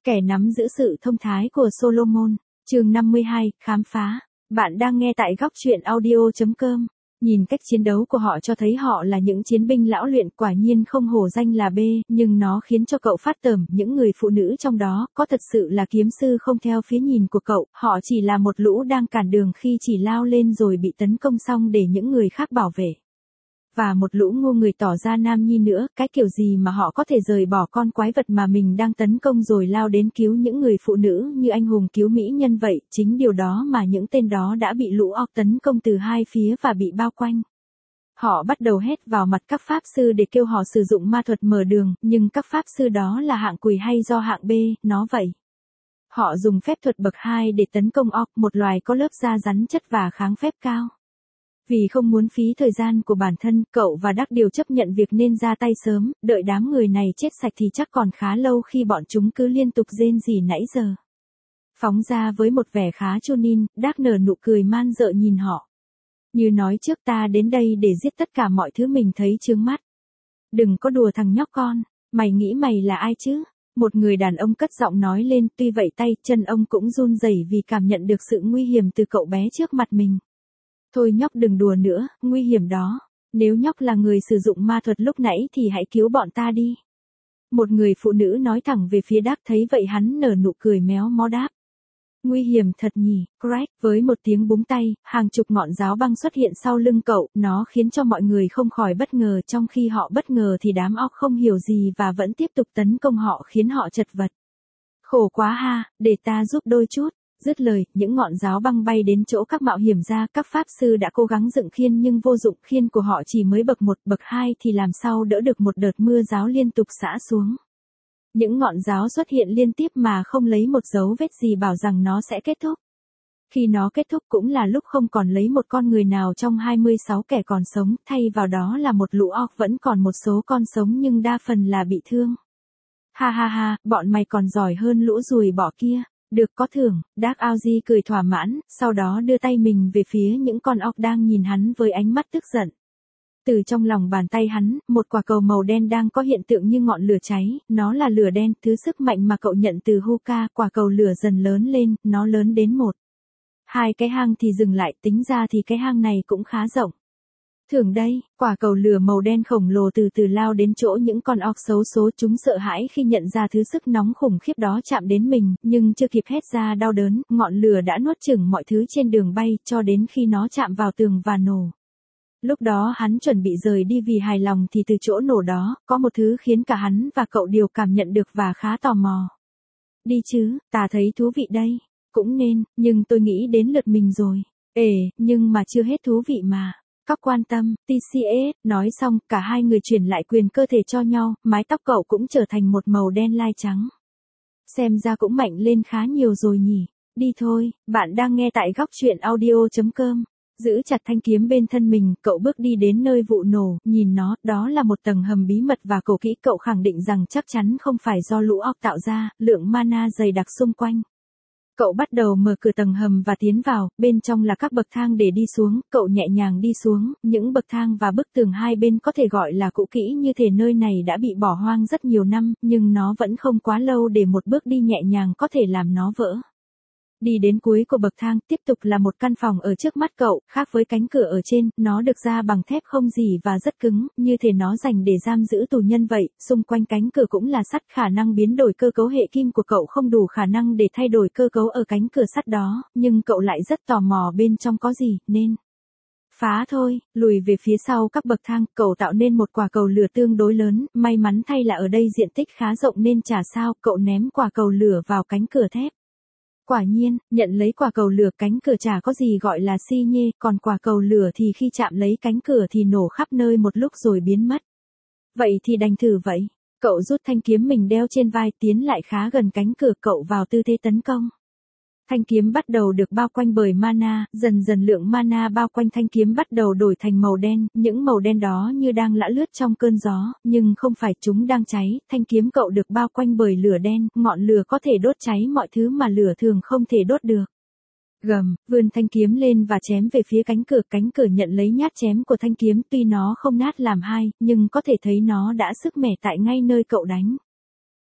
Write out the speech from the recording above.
Kẻ nắm giữ sự thông thái của Solomon, chương 52, khám phá. Bạn đang nghe tại góc truyện audio.com. Nhìn cách chiến đấu của họ cho thấy họ là những chiến binh lão luyện, quả nhiên không hổ danh là B, nhưng nó khiến cho cậu phát tởm. Những người phụ nữ trong đó, có thật sự là kiếm sư không theo phía nhìn của cậu, họ chỉ là một lũ đang cản đường khi chỉ lao lên rồi bị tấn công xong để những người khác bảo vệ. Và một lũ ngu người tỏ ra nam nhi nữa, cái kiểu gì mà họ có thể rời bỏ con quái vật mà mình đang tấn công rồi lao đến cứu những người phụ nữ như anh hùng cứu mỹ nhân vậy, chính điều đó mà những tên đó đã bị lũ orc tấn công từ hai phía và bị bao quanh. Họ bắt đầu hét vào mặt các pháp sư để kêu họ sử dụng ma thuật mở đường, nhưng các pháp sư đó là hạng quỳ hay do hạng B, nó vậy. Họ dùng phép thuật bậc 2 để tấn công orc, một loài có lớp da rắn chất và kháng phép cao. Vì không muốn phí thời gian của bản thân, cậu và Đắc đều chấp nhận việc nên ra tay sớm, đợi đám người này chết sạch thì chắc còn khá lâu khi bọn chúng cứ liên tục rên rỉ nãy giờ. Phóng ra với một vẻ khá chôn in, Đắc nở nụ cười man dợ nhìn họ. Như nói trước, ta đến đây để giết tất cả mọi thứ mình thấy chướng mắt. Đừng có đùa thằng nhóc con, mày nghĩ mày là ai chứ? Một người đàn ông cất giọng nói lên, tuy vậy tay chân ông cũng run rẩy vì cảm nhận được sự nguy hiểm từ cậu bé trước mặt mình. Thôi nhóc đừng đùa nữa, nguy hiểm đó. Nếu nhóc là người sử dụng ma thuật lúc nãy thì hãy cứu bọn ta đi. Một người phụ nữ nói thẳng về phía Đắc, thấy vậy hắn nở nụ cười méo mó đáp. Nguy hiểm thật nhỉ, crack, với một tiếng búng tay, hàng chục ngọn giáo băng xuất hiện sau lưng cậu, nó khiến cho mọi người không khỏi bất ngờ, trong khi họ bất ngờ thì đám orc không hiểu gì và vẫn tiếp tục tấn công họ khiến họ chật vật. Khổ quá ha, để ta giúp đôi chút. Dứt lời, những ngọn giáo băng bay đến chỗ các mạo hiểm gia, các pháp sư đã cố gắng dựng khiên nhưng vô dụng, khiên của họ chỉ mới bậc 1, bậc 2 thì làm sao đỡ được một đợt mưa giáo liên tục xả xuống. Những ngọn giáo xuất hiện liên tiếp mà không lấy một dấu vết gì bảo rằng nó sẽ kết thúc. Khi nó kết thúc cũng là lúc không còn lấy một con người nào trong 26 kẻ còn sống, thay vào đó là một lũ orc, vẫn còn một số con sống nhưng đa phần là bị thương. Ha ha ha, bọn mày còn giỏi hơn lũ ruồi bọ kia. Được, có thưởng. Dark Augie cười thỏa mãn, sau đó đưa tay mình về phía những con orc đang nhìn hắn với ánh mắt tức giận. Từ trong lòng bàn tay hắn, một quả cầu màu đen đang có hiện tượng như ngọn lửa cháy, nó là lửa đen, thứ sức mạnh mà cậu nhận từ Hookah. Quả cầu lửa dần lớn lên, nó lớn đến 1, 2 cái hang thì dừng lại, tính ra thì cái hang này cũng khá rộng. Thưởng đây, quả cầu lửa màu đen khổng lồ từ từ lao đến chỗ những con orc xấu số, chúng sợ hãi khi nhận ra thứ sức nóng khủng khiếp đó chạm đến mình, nhưng chưa kịp hét ra đau đớn, ngọn lửa đã nuốt chửng mọi thứ trên đường bay, cho đến khi nó chạm vào tường và nổ. Lúc đó hắn chuẩn bị rời đi vì hài lòng thì từ chỗ nổ đó, có một thứ khiến cả hắn và cậu đều cảm nhận được và khá tò mò. Đi chứ, ta thấy thú vị đây. Cũng nên, nhưng tôi nghĩ đến lượt mình rồi. Nhưng mà chưa hết thú vị mà. Các quan tâm, TCS, nói xong, cả hai người chuyển lại quyền cơ thể cho nhau, mái tóc cậu cũng trở thành một màu đen lai trắng. Xem ra cũng mạnh lên khá nhiều rồi nhỉ. Đi thôi, bạn đang nghe tại góc truyện audio.com. Giữ chặt thanh kiếm bên thân mình, cậu bước đi đến nơi vụ nổ, nhìn nó, đó là một tầng hầm bí mật và cổ kỹ, cậu khẳng định rằng chắc chắn không phải do lũ orc tạo ra, lượng mana dày đặc xung quanh. Cậu bắt đầu mở cửa tầng hầm và tiến vào, bên trong là các bậc thang để đi xuống, cậu nhẹ nhàng đi xuống, những bậc thang và bức tường hai bên có thể gọi là cũ kỹ, như thể nơi này đã bị bỏ hoang rất nhiều năm, nhưng nó vẫn không quá lâu để một bước đi nhẹ nhàng có thể làm nó vỡ. Đi đến cuối của bậc thang, tiếp tục là một căn phòng ở trước mắt cậu, khác với cánh cửa ở trên, nó được ra bằng thép không rỉ và rất cứng, như thể nó dành để giam giữ tù nhân vậy, xung quanh cánh cửa cũng là sắt, khả năng biến đổi cơ cấu hệ kim của cậu không đủ khả năng để thay đổi cơ cấu ở cánh cửa sắt đó, nhưng cậu lại rất tò mò bên trong có gì, nên phá thôi. Lùi về phía sau các bậc thang, cậu tạo nên một quả cầu lửa tương đối lớn, may mắn thay là ở đây diện tích khá rộng nên chả sao, cậu ném quả cầu lửa vào cánh cửa thép. Quả nhiên, nhận lấy quả cầu lửa, cánh cửa chả có gì gọi là xi nhê, còn quả cầu lửa thì khi chạm lấy cánh cửa thì nổ khắp nơi một lúc rồi biến mất. Vậy thì đành thử vậy. Cậu rút thanh kiếm mình đeo trên vai, tiến lại khá gần cánh cửa, cậu vào tư thế tấn công. Thanh kiếm bắt đầu được bao quanh bởi mana, dần dần lượng mana bao quanh thanh kiếm bắt đầu đổi thành màu đen, những màu đen đó như đang lả lướt trong cơn gió, nhưng không phải, chúng đang cháy, thanh kiếm cậu được bao quanh bởi lửa đen, ngọn lửa có thể đốt cháy mọi thứ mà lửa thường không thể đốt được. Gầm, vươn thanh kiếm lên và chém về phía cánh cửa nhận lấy nhát chém của thanh kiếm, tuy nó không nát làm hai, nhưng có thể thấy nó đã sức mẻ tại ngay nơi cậu đánh.